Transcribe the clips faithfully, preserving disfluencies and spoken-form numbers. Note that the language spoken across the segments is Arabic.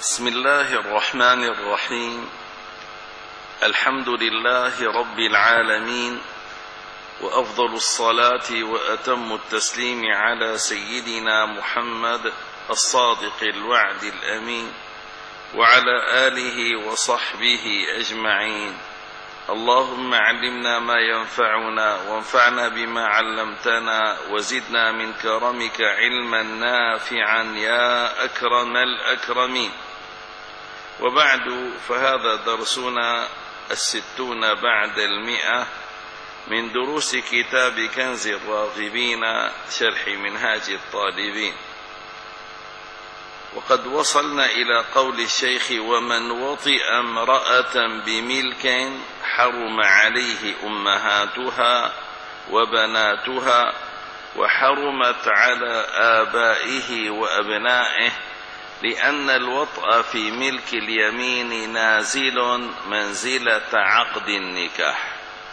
بسم الله الرحمن الرحيم. الحمد لله رب العالمين، وأفضل الصلاة وأتم التسليم على سيدنا محمد الصادق الوعد الأمين وعلى آله وصحبه أجمعين. اللهم علمنا ما ينفعنا وانفعنا بما علمتنا وزدنا من كرمك علما نافعا يا أكرم الأكرمين. وبعد، فهذا درسنا الستون بعد المئة من دروس كتاب كنز الراغبين شرح منهاج الطالبين. وقد وصلنا إلى قول الشيخ: ومن وطئ امرأة بملك حرم عليه أمهاتها وبناتها، وحرمت على آبائه وأبنائه، لأن الوطأ في ملك اليمين نازل منزلة عقد النكاح.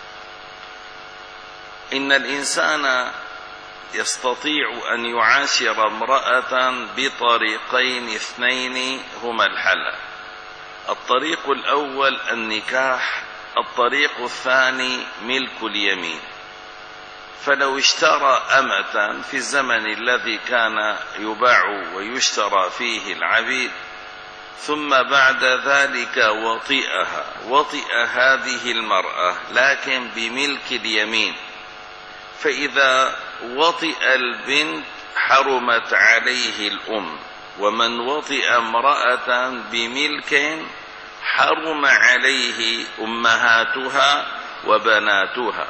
إن الإنسان يستطيع أن يعاشر امرأة بطريقين اثنين هما الحل: الطريق الأول النكاح، الطريق الثاني ملك اليمين. فلو اشترى أمة في الزمن الذي كان يباع ويشترى فيه العبيد، ثم بعد ذلك وطئها، وطئ هذه المرأة لكن بملك اليمين، فإذا وطئ البنت حرمت عليه الأم، ومن وطئ امرأة بملك حرم عليه أمهاتها وبناتها.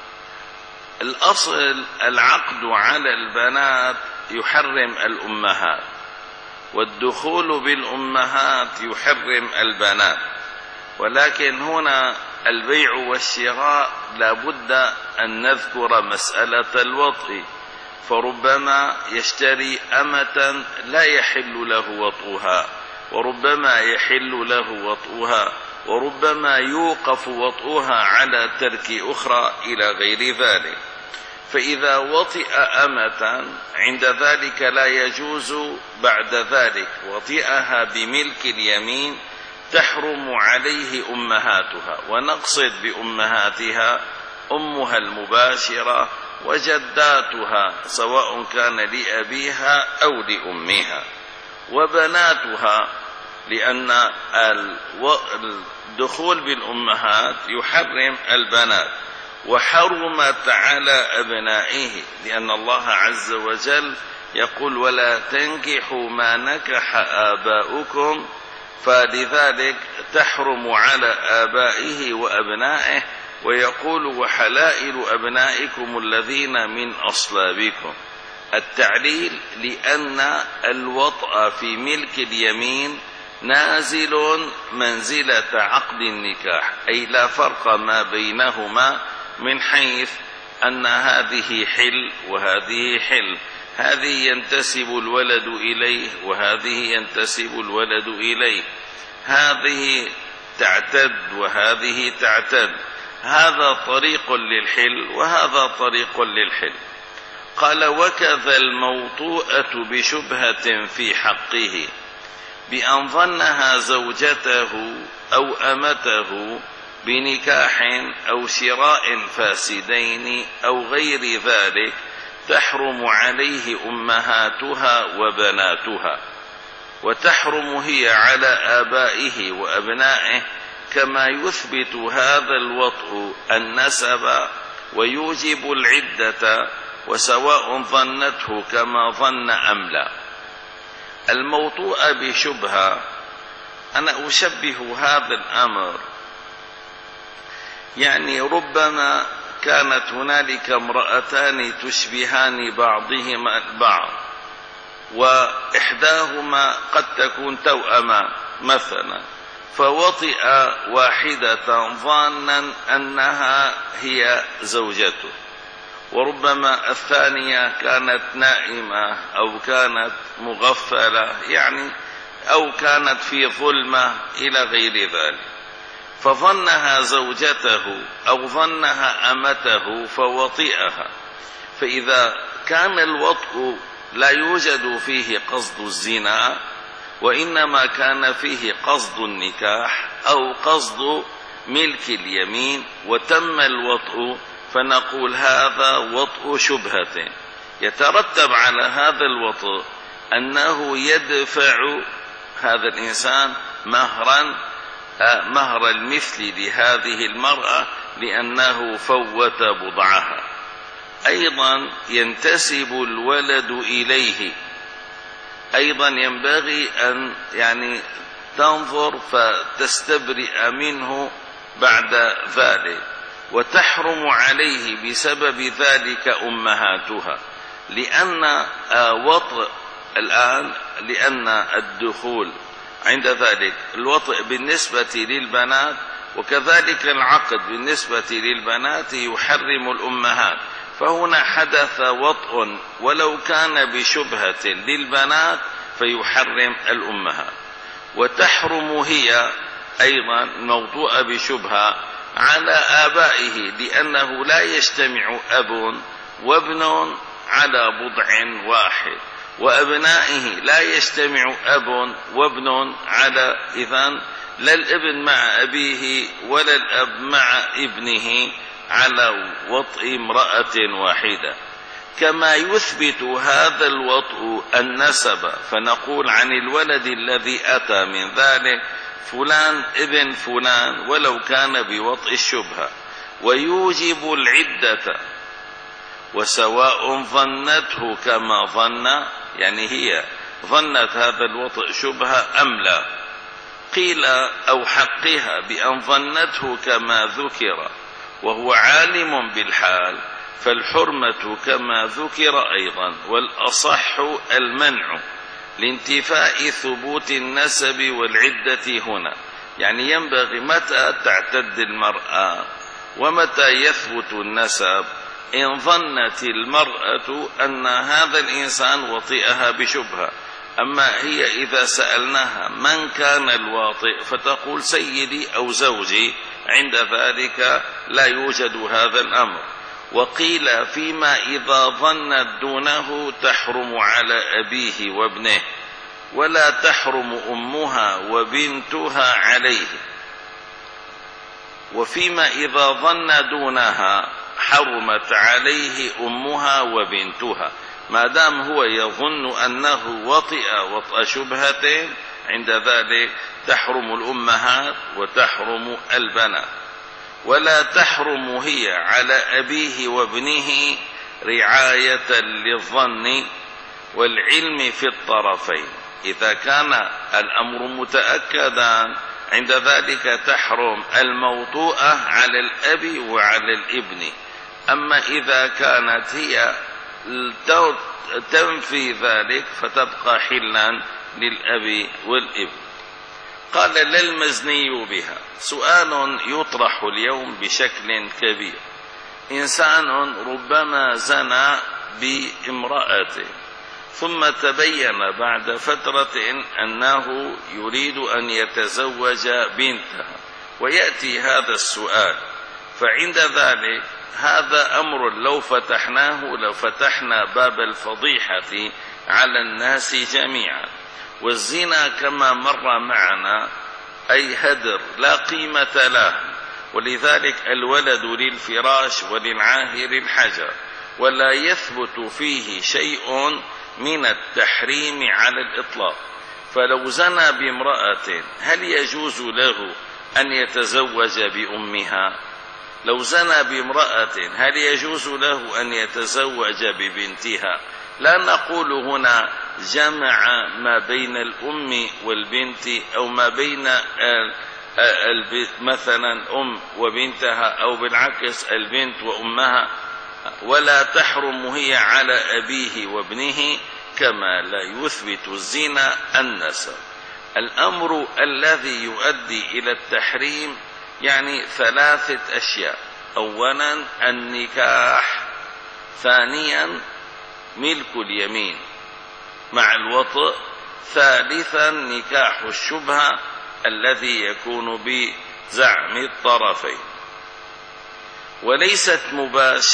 الأصل العقد على البنات يحرم الأمهات، والدخول بالأمهات يحرم البنات، ولكن هنا البيع والشراء لا بد أن نذكر مسألة الوطء، فربما يشتري أمة لا يحل له وطئها، وربما يحل له وطئها، وربما يوقف وطئها على ترك أخرى إلى غير ذلك. فإذا وطئ أمة عند ذلك لا يجوز بعد ذلك وطئها بملك اليمين، تحرم عليه أمهاتها، ونقصد بأمهاتها أمها المباشرة وجداتها سواء كان لأبيها أو لأمها، وبناتها، لأن الدخول بالأمهات يحرم البنات. وحرمت على أبنائه، لأن الله عز وجل يقول: ولا تنكحوا ما نكح آباؤكم، فلذلك تحرم على آبائه وأبنائه، ويقول: وحلائل أبنائكم الذين من أصلابكم. التعليل: لأن الوطأ في ملك اليمين نازل منزلة عقد النكاح، أي لا فرق ما بينهما من حيث أن هذه حل وهذه حل، هذه ينتسب الولد إليه وهذه ينتسب الولد إليه، هذه تعتد وهذه تعتد، هذا طريق للحل وهذا طريق للحل. قال: وكذا الموطوءة بشبهة في حقه، بأن ظنها زوجته أو أمته بنكاح أو شراء فاسدين أو غير ذلك، تحرم عليه أمهاتها وبناتها، وتحرم هي على آبائه وأبنائه، كما يثبت هذا الوطء النسب ويوجب العدة، وسواء ظنته كما ظن أم لا. الموطوء بشبهة، أنا أشبه هذا الأمر، يعني ربما كانت هنالك امرأتان تشبهان بعضهما البعض، وإحداهما قد تكون توأما مثلا، فوطئ واحدة ظانا أنها هي زوجته، وربما الثانية كانت نائمة أو كانت مغفلة، يعني أو كانت في ظلمة إلى غير ذلك، فظنها زوجته أو ظنها أمته فوطئها. فإذا كان الوطء لا يوجد فيه قصد الزنا، وإنما كان فيه قصد النكاح أو قصد ملك اليمين وتم الوطء، فنقول هذا وطء شبهة. يترتب على هذا الوطء أنه يدفع هذا الإنسان مهرا مهر المثل لهذه المرأة لأنه فوت بضعها. أيضا ينتسب الولد إليه، أيضا ينبغي أن يعني تنظر فتستبرئ منه بعد ذلك، وتحرم عليه بسبب ذلك أمهاتها، لأن وطء الآن لأن الدخول عند ذلك الوطء بالنسبة للبنات وكذلك العقد بالنسبة للبنات يحرم الأمهات، فهنا حدث وطء ولو كان بشبهة للبنات فيحرم الأمهات. وتحرم هي أيضا موضوع بشبهة على آبائه، لأنه لا يجتمع أب وابن على بضع واحد، وأبنائه لا يجتمع أب وابن على، إذن لا الابن مع أبيه ولا الأب مع ابنه على وطء امرأة واحدة. كما يثبت هذا الوطء النسب، فنقول عن الولد الذي أتى من ذلك فلان ابن فلان ولو كان بوطء الشبهة، ويوجب العدة، وسواء ظنته كما ظن، يعني هي ظنت هذا الوطء شبهة أم لا. قيل أو حقها بأن ظنته كما ذكر وهو عالم بالحال، فالحرمة كما ذكر أيضا، والأصح المنع لانتفاء ثبوت النسب والعدة هنا. يعني ينبغي متى تعتد المرأة ومتى يثبت النسب. إن ظنت المرأة أن هذا الإنسان وطئها بشبهة، أما هي إذا سألناها من كان الواطئ فتقول سيدي أو زوجي، عند ذلك لا يوجد هذا الأمر. وقيل فيما إذا ظنت دونه تحرم على أبيه وابنه، ولا تحرم أمها وبنتها عليه. وفيما إذا ظن دونها حرمت عليه أمها وبنتها، ما دام هو يظن أنه وطئ وطأ شبهة، عند ذلك تحرم الأمهات وتحرم البنات. ولا تحرم هي على أبيه وابنه رعاية للظن والعلم في الطرفين. إذا كان الأمر متأكدا عند ذلك تحرم الموطوءة على الأب وعلى الابن. أما إذا كانت هي تنفي ذلك فتبقى حلا للأب والابن. قال لا المزني بها. سؤال يطرح اليوم بشكل كبير. إنسان ربما زنى بامرأته ثم تبين بعد فترة أنه يريد أن يتزوج بنتها، ويأتي هذا السؤال، فعند ذلك هذا أمر لو فتحناه لو فتحنا باب الفضيحة على الناس جميعا. والزنا كما مر معنا أي هدر لا قيمة له، ولذلك الولد للفراش وللعاهر الحجر، ولا يثبت فيه شيء من التحريم على الإطلاق. فلو زنى بامرأة هل يجوز له أن يتزوج بأمها؟ لو زنى بامرأة هل يجوز له أن يتزوج ببنتها؟ لا نقول هنا جمع ما بين الأم والبنت، أو ما بين مثلا أم وبنتها، أو بالعكس البنت وأمها. ولا تحرم هي على أبيه وابنه، كما لا يثبت الزنا النسب. الأمر الذي يؤدي إلى التحريم يعني ثلاثة أشياء: أولا النكاح، ثانيا ملك اليمين مع الوطء، ثالثا نكاح الشبهة الذي يكون بزعم الطرفين. وليست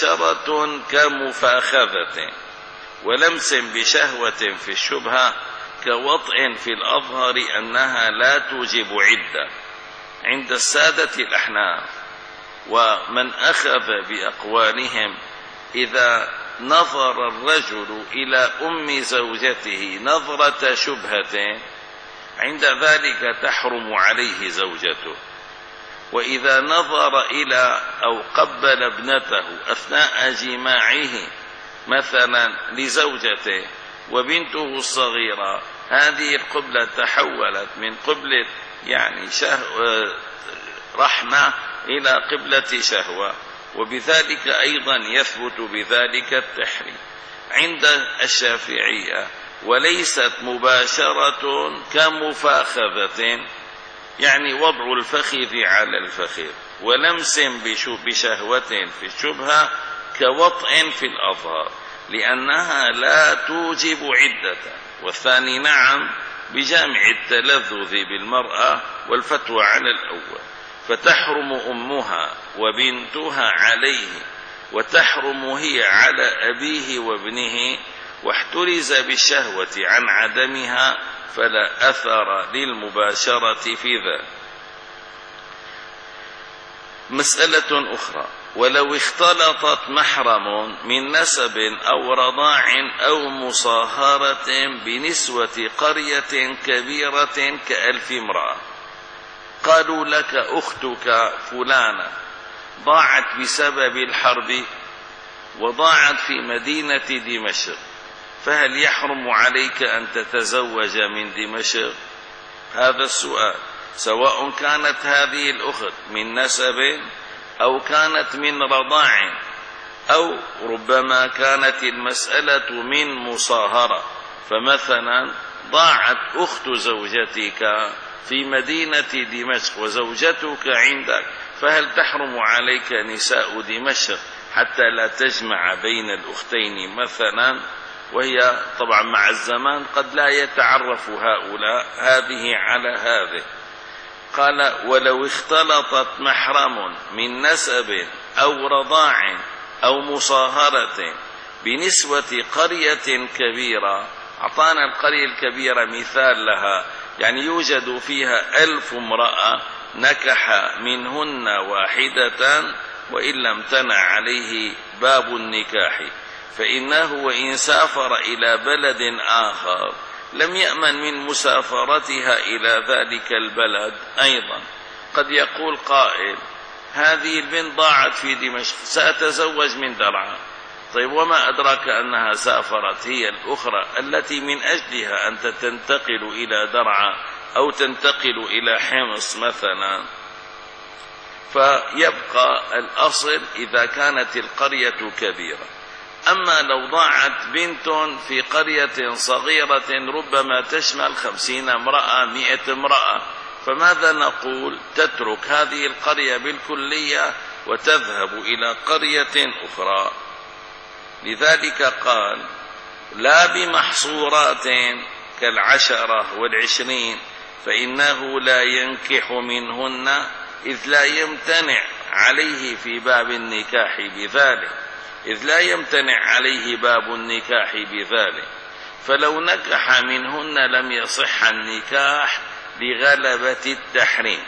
مباشرة كمفاخذة ولمس بشهوة في الشبهة، كوطء في الأظهر أنها لا توجب عدة عند السادة الأحناف، ومن أخذ بأقوالهم إذا نظر الرجل إلى أم زوجته نظرة شبهة عند ذلك تحرم عليه زوجته، وإذا نظر إلى أو قبل ابنته أثناء جماعه مثلا لزوجته وبنته الصغيرة، هذه القبلة تحولت من قبلة يعني شهوة رحمة إلى قبلة شهوة، وبذلك أيضا يثبت بذلك التحريم عند الشافعية. وليست مباشرة كمفاخذة، يعني وضع الفخذ على الفخذ ولمس بشهوة في الشبهة كوطء في الأظهر، لأنها لا توجب عدة. والثاني نعم بجامع التلذذ بالمرأة والفتوى على الأول، فتحرم أمها وبنتها عليه، وتحرم هي على أبيه وابنه، واحترز بالشهوة عن عدمها فلا أثر للمباشرة في ذلك. مسألة أخرى: ولو اختلطت محرم من نسب أو رضاع أو مصاهرة بنسوة قرية كبيرة كألف امرأة، قالوا لك أختك فلانة ضاعت بسبب الحرب وضاعت في مدينة دمشق، فهل يحرم عليك أن تتزوج من دمشق؟ هذا السؤال، سواء كانت هذه الأخت من نسب أو كانت من رضاع، أو ربما كانت المسألة من مصاهرة، فمثلا ضاعت أخت زوجتك في مدينة دمشق وزوجتك عندك، فهل تحرم عليك نساء دمشق حتى لا تجمع بين الأختين مثلا؟ وهي طبعا مع الزمان قد لا يتعرف هؤلاء هذه على هذه. قال: ولو اختلطت محرم من نسب أو رضاع أو مصاهرة بنسوة قرية كبيرة. أعطانا القرية الكبيرة مثال لها، يعني يوجد فيها ألف امرأة نكح منهن واحدة وإن لم تنع عليه باب النكاح، فإنه وإن سافر إلى بلد آخر لم يأمن من مسافرتها إلى ذلك البلد. أيضا قد يقول قائل: هذه البنت ضاعت في دمشق، سأتزوج من درعا. طيب وما أدراك أنها سافرت هي الأخرى التي من أجلها أنت تنتقل إلى درعا أو تنتقل إلى حمص مثلا؟ فيبقى الأصل إذا كانت القرية كبيرة. أما لو ضاعت بنت في قرية صغيرة ربما تشمل خمسين امرأة مئة امرأة، فماذا نقول؟ تترك هذه القرية بالكلية وتذهب إلى قرية أخرى. لذلك قال: لا بمحصورات كالعشرة والعشرين، فإنه لا ينكح منهن إذ لا يمتنع عليه في باب النكاح بذلك إذ لا يمتنع عليه باب النكاح بذلك فلو نكح منهن لم يصح النكاح لغلبة التحريم.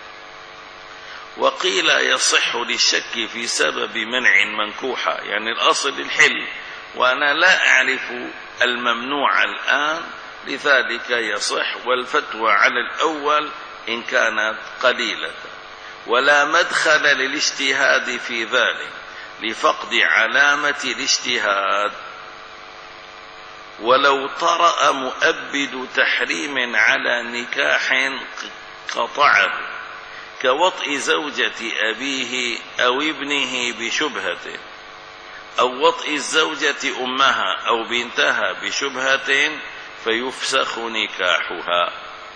وقيل يصح للشك في سبب منع منكوحة، يعني الأصل الحل، وأنا لا أعرف الممنوع الآن، لذلك يصح. والفتوى على الأول إن كانت قليلة، ولا مدخل للاجتهاد في ذلك لفقد علامة الاجتهاد. ولو طرأ مؤبد تحريم على نكاح قطعه كوطء زوجة أبيه أو ابنه بشبهة، أو وطء الزوجة أمها أو بنتها بشبهة، فيفسخ نكاحها.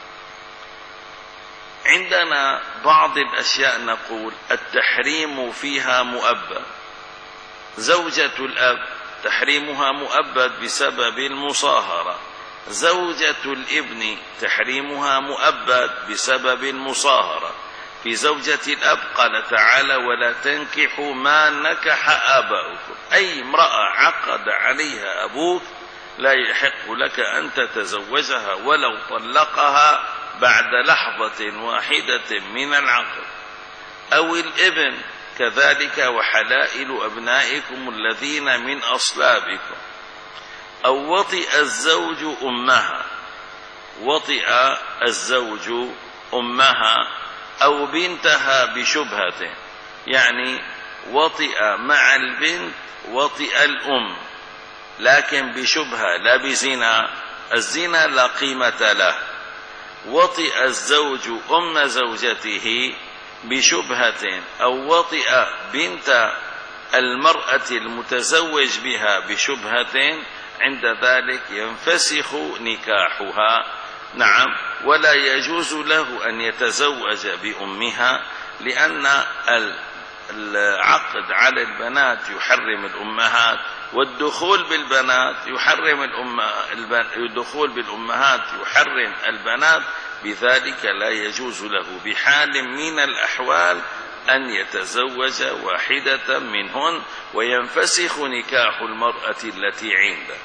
عندنا بعض الأشياء نقول التحريم فيها مؤبد. زوجة الأب تحريمها مؤبد بسبب المصاهرة، زوجة الابن تحريمها مؤبد بسبب المصاهرة. في زوجة الأب قال تعالى: ولا تنكحوا ما نكح آباؤكم، أي امرأة عقد عليها أبوك لا يحق لك أن تتزوجها ولو طلقها بعد لحظة واحدة من العقد. أو الابن كذلك، وحلائل أبنائكم الذين من أصلابكم. أو وطئ الزوج أمها، وطئ الزوج أمها أو بنتها بشبهة، يعني وطئ مع البنت وطئ الأم لكن بشبهة لا بزنا، الزنا لا قيمة له. وطئ الزوج أم زوجته بشبهة أو وطئ بنت المرأة المتزوج بها بشبهة، عند ذلك ينفسخ نكاحها. نعم، ولا يجوز له أن يتزوج بأمها، لأن العقد على البنات يحرم الأمهات، والدخول بالبنات يحرم الدخول بالأمهات يحرم البنات، بذلك لا يجوز له بحال من الأحوال أن يتزوج واحدة منهن، وينفسخ نكاح المرأة التي عنده.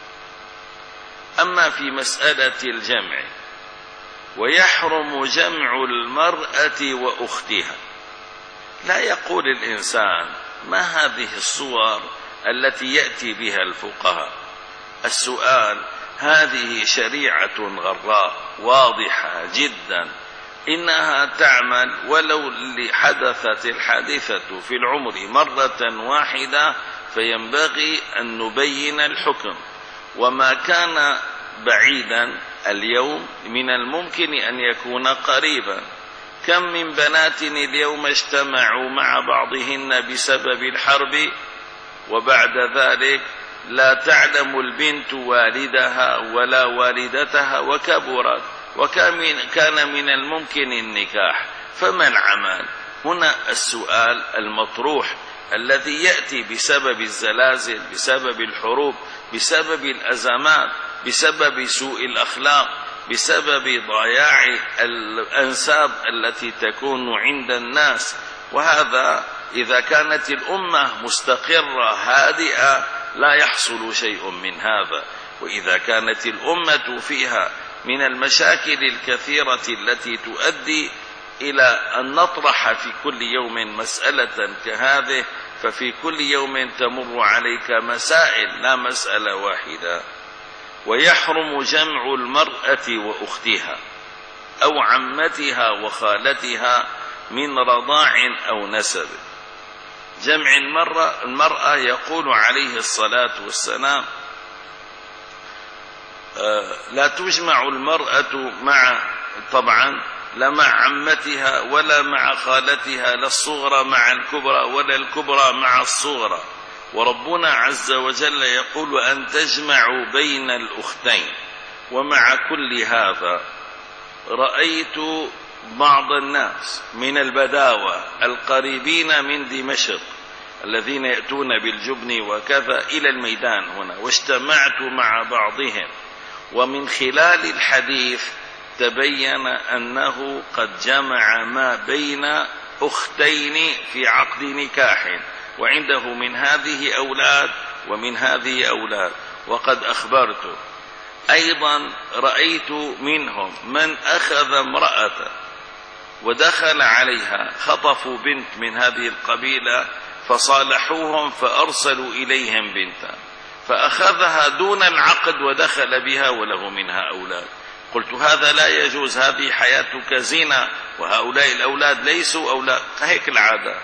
أما في مسألة الجمع، ويحرم جمع المرأة وأختها، لا يقول الإنسان ما هذه الصور التي يأتي بها الفقهاء. السؤال: هذه شريعة غراء واضحة جدا، إنها تعمل ولو حدثت الحادثة في العمر مرة واحدة، فينبغي أن نبين الحكم. وما كان بعيدا اليوم من الممكن أن يكون قريبا. كم من بنات اليوم اجتمعوا مع بعضهن بسبب الحرب، وبعد ذلك لا تعلم البنت والدها ولا والدتها وكبرت، وكان من الممكن النكاح، فما العمل؟ هنا السؤال المطروح الذي يأتي بسبب الزلازل، بسبب الحروب، بسبب الأزمات، بسبب سوء الأخلاق، بسبب ضياع الأنساب التي تكون عند الناس. وهذا إذا كانت الأمة مستقرة هادئة لا يحصل شيء من هذا، وإذا كانت الأمة فيها من المشاكل الكثيرة التي تؤدي إلى أن نطرح في كل يوم مسألة كهذه، ففي كل يوم تمر عليك مسائل لا مسألة واحدة. ويحرم جمع المرأة وأختها أو عمتها وخالتها من رضاع أو نسب. جمع المرأة, المرأة يقول عليه الصلاة والسلام: لا تجمع المرأة مع طبعا لا مع عمتها ولا مع خالتها، لا الصغرى مع الكبرى ولا الكبرى مع الصغرى. وربنا عز وجل يقول: أن تجمعوا بين الأختين. ومع كل هذا رأيت بعض الناس من البداوة القريبين من دمشق الذين يأتون بالجبن وكذا إلى الميدان هنا، واجتمعت مع بعضهم، ومن خلال الحديث تبين أنه قد جمع ما بين أختين في عقد نكاح، وعنده من هذه أولاد ومن هذه أولاد. وقد أخبرت أيضا رأيت منهم من أخذ امرأة ودخل عليها، خطفوا بنت من هذه القبيلة فصالحوهم فأرسلوا إليهم بنتا، فأخذها دون العقد ودخل بها وله منها أولاد. قلت: هذا لا يجوز، هذه حياتك زنا، وهؤلاء الأولاد ليسوا أولاد. هيك العادة،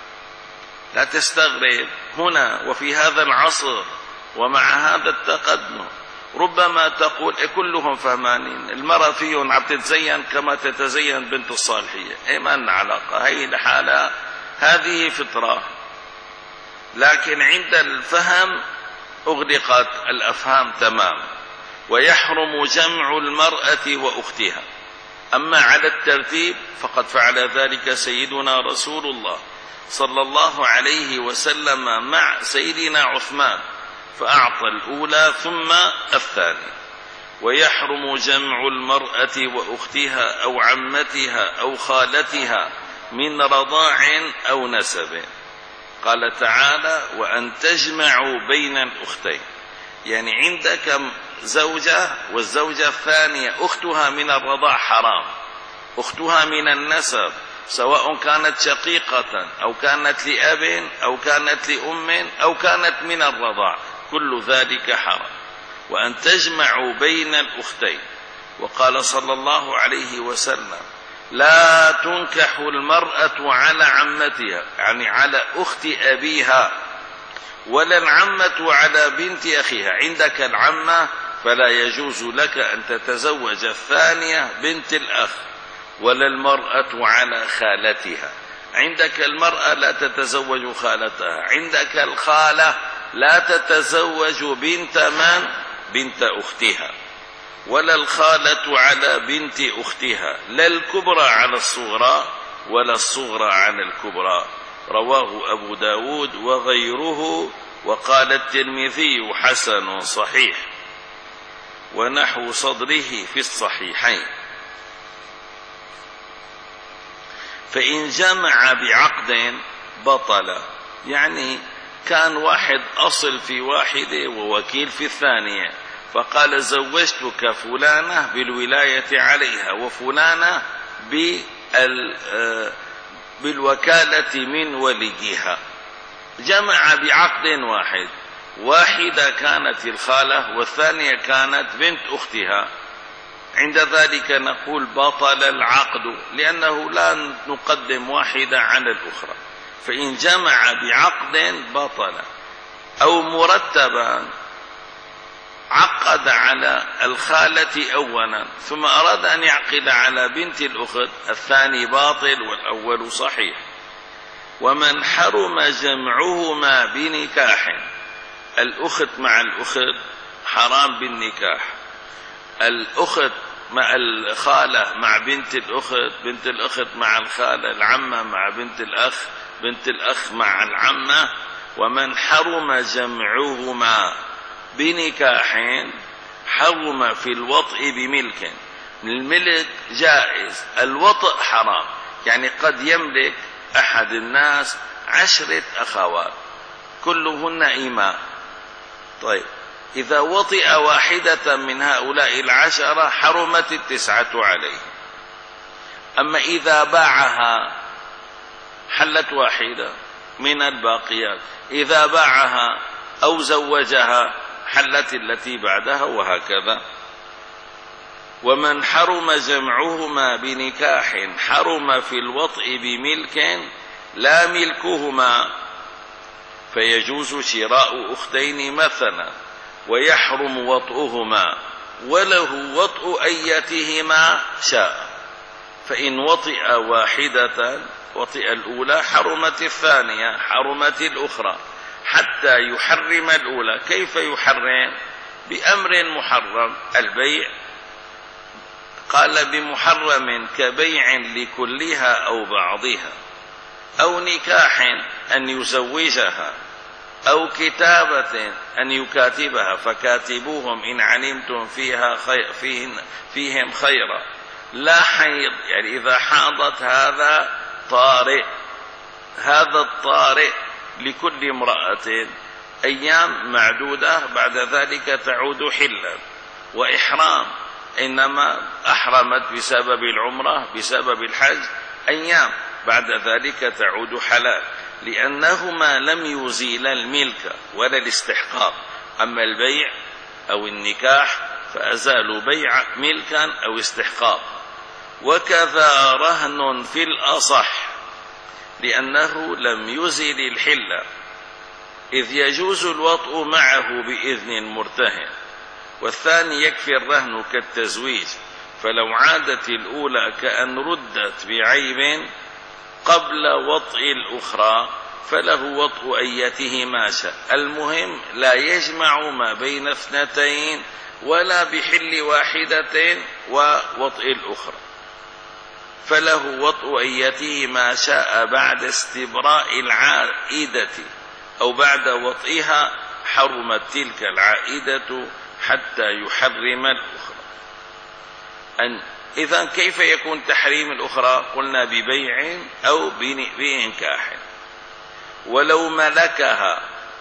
لا تستغرب. هنا وفي هذا العصر ومع هذا التقدم ربما تقول كلهم فهمانين، المرأة فيهم عم تتزين كما تتزين بنت الصالحية. ايه ما لنا علاقة، هي الحالة هذه فطرة، لكن عند الفهم أغلقت الأفهام تماما. ويحرم جمع المرأة وأختها. أما على الترتيب فقد فعل ذلك سيدنا رسول الله صلى الله عليه وسلم مع سيدنا عثمان، فأعطى الأولى ثم الثانية. ويحرم جمع المرأة وأختها أو عمتها أو خالتها من رضاع أو نسب. قال تعالى: وأن تجمعوا بين الأختين. يعني عندك زوجة والزوجة الثانية أختها من الرضاع حرام، أختها من النسب، سواء كانت شقيقة أو كانت لأب أو كانت لأم أو كانت من الرضاع، كل ذلك حرام. وأن تجمعوا بين الأختين. وقال صلى الله عليه وسلم: لا تنكح المرأة على عمتها، يعني على أخت أبيها، ولا العمة على بنت أخيها. عندك العمة فلا يجوز لك أن تتزوج الثانية بنت الأخ، ولا المرأة على خالتها. عندك المرأة لا تتزوج خالتها، عندك الخالة لا تتزوج بنت من؟ بنت أختها، ولا الخالة على بنت أختها، لا الكبرى على الصغرى ولا الصغرى على الكبرى. رواه أبو داود وغيره، وقال الترمذي: حسن صحيح. ونحو صدره في الصحيحين. فإن جمع بعقد بطل، يعني كان واحد أصل في واحدة ووكيل في الثانية، فقال: زوجتك فلانة بالولاية عليها وفلانة بالوكالة من وليها. جمع بعقد واحد، واحدة كانت الخالة والثانية كانت بنت أختها. عند ذلك نقول: بطل العقد، لأنه لا نقدم واحدة على الأخرى. فإن جمع بعقد بطل. أو مرتبا، عقد على الخالة أولا ثم أراد أن يعقد على بنت الأخت، الثاني باطل والأول صحيح. ومن حرم جمعهما بنكاح، الأخت مع الأخت حرام بالنكاح، الأخت مع الخالة مع بنت الأخت، بنت الأخت مع الخالة، العمة مع بنت الأخ، بنت الأخ مع العمة. ومن حرم جمعهما بنكاح حرم في الوطء بملك. الملك جائز، الوطء حرام. يعني قد يملك أحد الناس عشرة أخوات كلهن إماء، طيب إذا وطئ واحدة من هؤلاء العشرة حرمت التسعة عليه. أما إذا باعها حلت واحدة من الباقيات، إذا باعها أو زوجها حلت التي بعدها، وهكذا. ومن حرم جمعهما بنكاح حرم في الوطء بملك لا ملكهما، فيجوز شراء أختين مثلا ويحرم وطئهما، وله وطء أيتهما شاء. فإن وطئ واحدة وطئ الأولى حرمت الثانية، حرمت الأخرى، حتى يحرم الأولى. كيف يحرم؟ بأمر محرم، البيع. قال: بمحرم كبيع لكلها أو بعضها، أو نكاح أن يزوجها، أو كتابة أن يكاتبها، فكاتبوهم إن علمتم فيها خير فيهن فيهم خيرا. لا حيض، يعني إذا حاضت هذا طارئ، هذا الطارئ لكل امرأة أيام معدودة، بعد ذلك تعود حلا. وإحرام، إنما أحرمت بسبب العمرة بسبب الحج أيام، بعد ذلك تعود حلال، لأنهما لم يزيل الملك ولا الاستحقاق. أما البيع أو النكاح فأزالوا بيع ملكا أو استحقاق. وكذا رهن في الأصح، لأنه لم يزل الحل، إذ يجوز الوطء معه بإذن المرتهن، والثاني يكفي الرهن كالتزويج. فلو عادت الأولى كأن ردت بعيب قبل وطء الأخرى فله وطء أيتهما شاء. المهم لا يجمع ما بين اثنتين ولا بحل واحدة ووطء الأخرى، فله وطء أيتهما شاء بعد استبراء العائدة، أو بعد وطئها حرمت تلك العائدة حتى يحرم الأخرى. أن إذن كيف يكون تحريم الأخرى؟ قلنا ببيع أو بإنكاح. ولو ملكها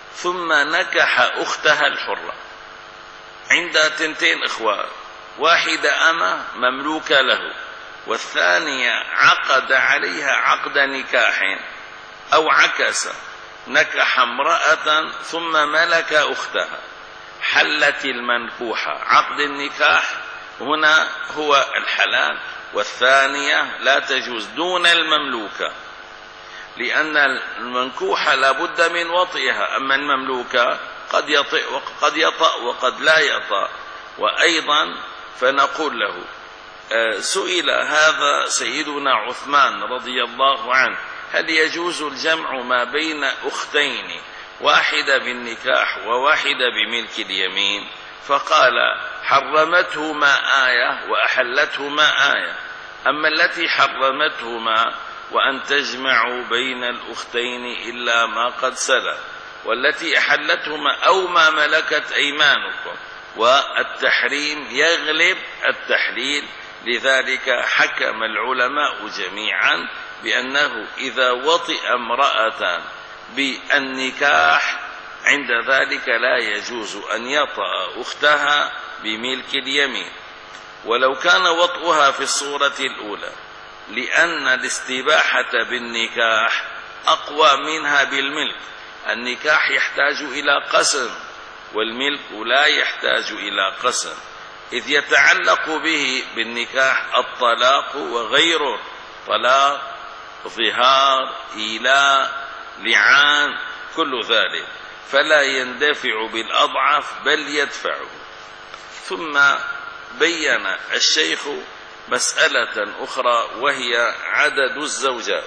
ثم نكح أختها الحرة. عندها تنتين إخوات، واحدة أمة مملوكة له، والثانية عقد عليها عقد نكاح، أو عكس، نكح امرأة ثم ملك أختها، حلت المنكوحة. عقد النكاح هنا هو الحلال، والثانية لا تجوز دون المملوكة، لأن المنكوحة لا بد من وطئها، أما المملوكة قد يطئ وقد يطأ وقد لا يطأ. وأيضا فنقول له سئل هذا سيدنا عثمان رضي الله عنه: هل يجوز الجمع ما بين أختين، واحدة بالنكاح وواحدة بملك اليمين؟ فقال: حرمتهما آية وأحلتهما آية، أما التي حرمتهما وأن تجمعوا بين الأختين إلا ما قد سلف، والتي أحلتهما أو ما ملكت أيمانكم، والتحريم يغلب التحليل. لذلك حكم العلماء جميعا بأنه إذا وطئ امرأة بالنكاح عند ذلك لا يجوز أن يطأ أختها بملك اليمين، ولو كان وطئها في الصورة الأولى، لأن الاستباحة بالنكاح أقوى منها بالملك. النكاح يحتاج إلى قسم، والملك لا يحتاج إلى قسم، إذ يتعلق به بالنكاح الطلاق وغيره، طلاق، ظهار، إيلاء، لعان، كل ذلك، فلا يندفع بالأضعف بل يدفعه. ثم بين الشيخ مسألة أخرى وهي عدد الزوجات.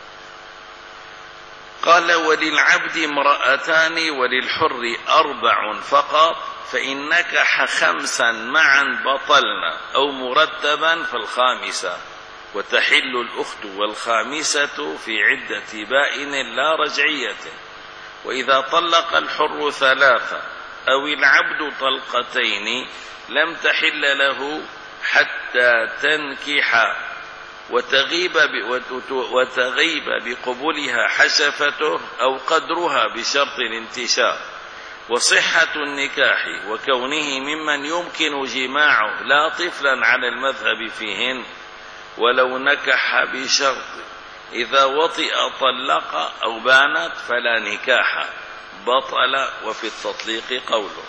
قال: وللعبد امرأتان وللحر أربع فقط، فإن نكح خمسا معا بطلنا، أو مرتبا فالخامسة، وتحل الأخت والخامسة في عدة بائن لا رجعية. وإذا طلق الحر ثلاثة أو العبد طلقتين لم تحل له حتى تنكح وتغيب وتغيب بقبولها حشفته أو قدرها بشرط الانتشار، وصحة النكاح وكونه ممن يمكن جماعه لا طفلا على المذهب فيهن، ولو نكح بشرط إذا وطئ طلق أو بانت فلا نكاح، بطل. وفي التطليق قوله.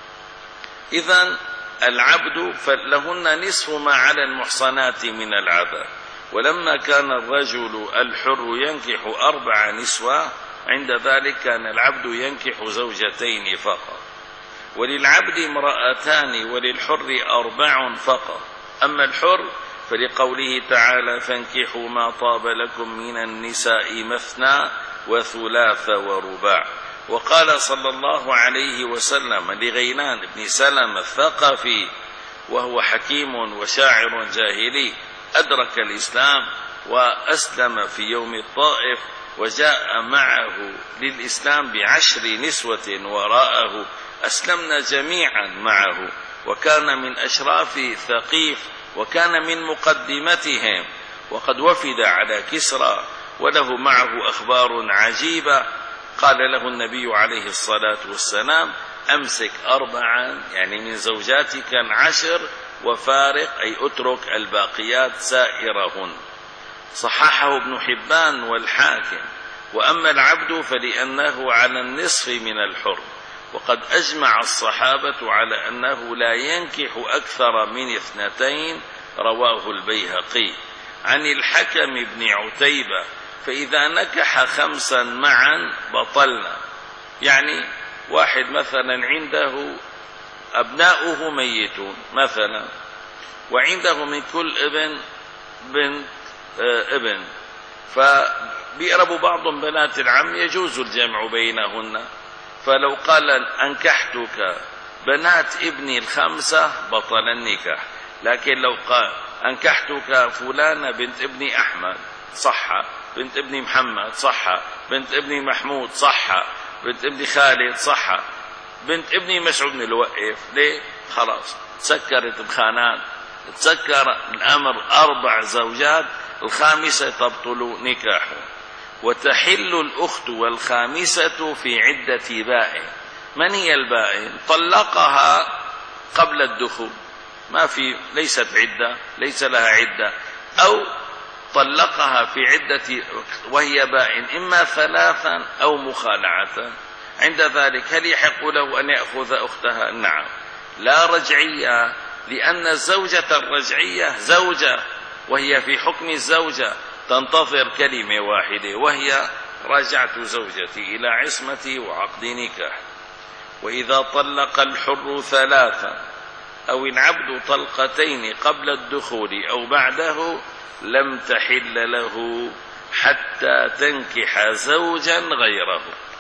إذن العبد فلهن نصف ما على المحصنات من العذاب. ولما كان الرجل الحر ينكح أربع نسوة، عند ذلك كان العبد ينكح زوجتين فقط. وللعبد امرأتان وللحر أربع فقط. أما الحر فلقوله تعالى: فانكحوا ما طاب لكم من النساء مثنى وثلاث ورباع. وقال صلى الله عليه وسلم لغيلان بن سلمة الثقفي، وهو حكيم وشاعر جاهلي أدرك الإسلام وأسلم في يوم الطائف، وجاء معه للإسلام بعشر نسوة وراءه، أسلمنا جميعا معه، وكان من أشراف ثقيف، وكان من مقدمتهم، وقد وفد على كسرى، وله معه أخبار عجيبة. قال له النبي عليه الصلاة والسلام: أمسك أربعا، يعني من زوجاتك عشر، وفارق، أي أترك الباقيات سائرهن. صححه ابن حبان والحاكم. وأما العبد فلأنه على النصف من الحر، وقد أجمع الصحابة على أنه لا ينكح أكثر من اثنتين، رواه البيهقي عن الحكم بن عتيبة. فإذا نكح خمسا معا بطلنا، يعني واحد مثلا عنده أبناؤه ميتون مثلا، وعنده من كل ابن بنت ابن، فبيقرب بعض بنات العم يجوز الجمع بينهن. فلو قال: أنكحتك بنات ابني الخمسة بطل النكاح. لكن لو قال: أنكحتك فلانة بنت ابني أحمد، صح، بنت ابني محمد، صح، بنت ابني محمود، صح، بنت ابني خالد، صح، بنت ابني مسعود بن الوقف، ليه؟ خلاص تسكرت الخانات، تسكر الأمر، أربع زوجات، الخامسة تبطل نكاحه. وتحل الأخت والخامسة في عدة بائن. من هي البائن؟ طلقها قبل الدخول، ما في ليست عدة، ليس لها عدة، أو طلقها في عدة وهي بائن إما ثلاثا أو مخالعة. عند ذلك هل يحق له أن يأخذ أختها؟ نعم. لا رجعية، لأن الزوجة الرجعية زوجة وهي في حكم الزوجة تنتظر كلمة واحدة وهي رجعت زوجتي إلى عصمتي وعقد نكاح. وإذا طلق الحر ثلاثا أو العبد طلقتين قبل الدخول أو بعده لم تحل له حتى تنكح زوجا غيره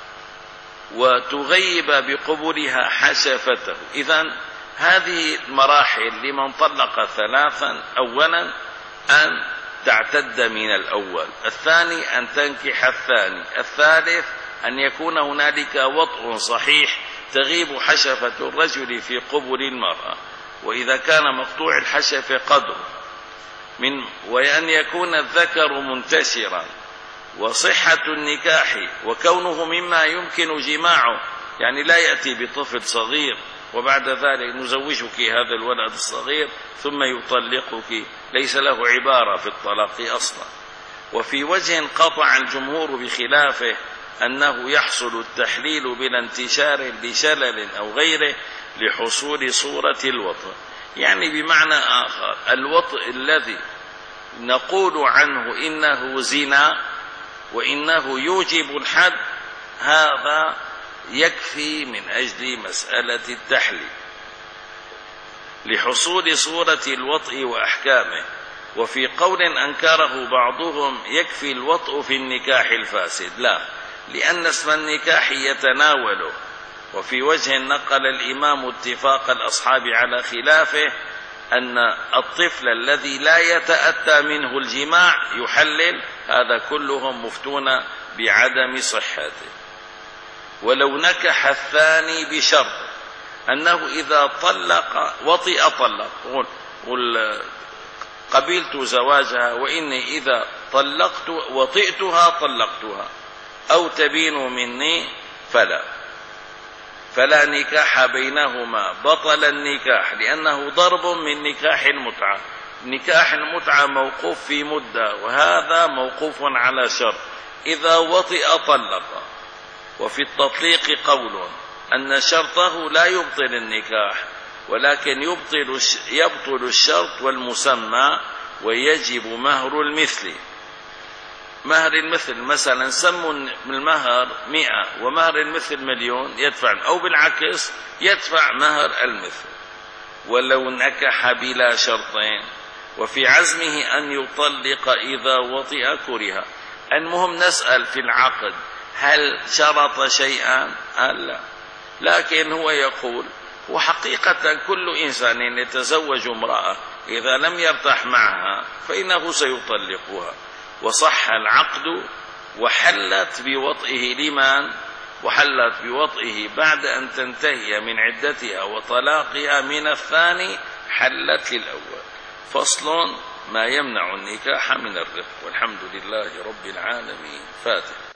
وتغيب بقبولها حشفته. إذن هذه المراحل لمن طلق ثلاثا: أولا أن تعتد من الأول، الثاني أن تنكح الثاني، الثالث أن يكون هنالك وطء صحيح تغيب حشفة الرجل في قبل المرأة، وإذا كان مقطوع الحشفة قدر من وأن يكون الذكر منتشرا، وصحة النكاح وكونه مما يمكن جماعه، يعني لا يأتي بطفل صغير وبعد ذلك نزوجك هذا الولد الصغير ثم يطلقك، ليس له عبارة في الطلاق أصلا. وفي وجه قطع الجمهور بخلافه أنه يحصل التحليل بلا انتشار لشلل أو غيره لحصول صورة الوطء، يعني بمعنى آخر الوطء الذي نقول عنه إنه زنا وإنه يوجب الحد هذا يكفي من أجل مسألة التحليل لحصول صورة الوطء وأحكامه. وفي قول أنكره بعضهم يكفي الوطء في النكاح الفاسد، لا، لأن اسم النكاح يتناوله. وفي وجه نقل الإمام اتفاق الأصحاب على خلافه أن الطفل الذي لا يتأتى منه الجماع يحلل، هذا كلهم مفتون بعدم صحته. ولو نكح الثاني بشرط أنه إذا طلق وطئ طلق، قل قبلت زواجها وإني إذا طلقت وطئتها طلقتها أو تبين مني فلا فلا نكاح بينهما، بطل النكاح، لأنه ضرب من نكاح المتعة. نكاح المتعة موقوف في مدة، وهذا موقوف على شرط إذا وطئ طلق. وفي التطليق قول أن شرطه لا يبطل النكاح، ولكن يبطل يبطل الشرط والمسمى، ويجب مهر المثل. مهر المثل مثلا سموا المهر مئة ومهر المثل مليون، يدفع، أو بالعكس يدفع مهر المثل. ولو نكح بلا شرطين وفي عزمه أن يطلق إذا وطئ كره. المهم نسأل في العقد هل شرط شيئا؟ لا، لكن هو يقول وحقيقة كل إنسان يتزوج امرأة إذا لم يرتاح معها فإنه سيطلقها، وصح العقد وحلت بوطئه لمن؟ وحلت بوطئه بعد أن تنتهي من عدتها وطلاقها من الثاني، حلت للأول. فصل ما يمنع النكاح من الرق. والحمد لله رب العالمين. فاتح.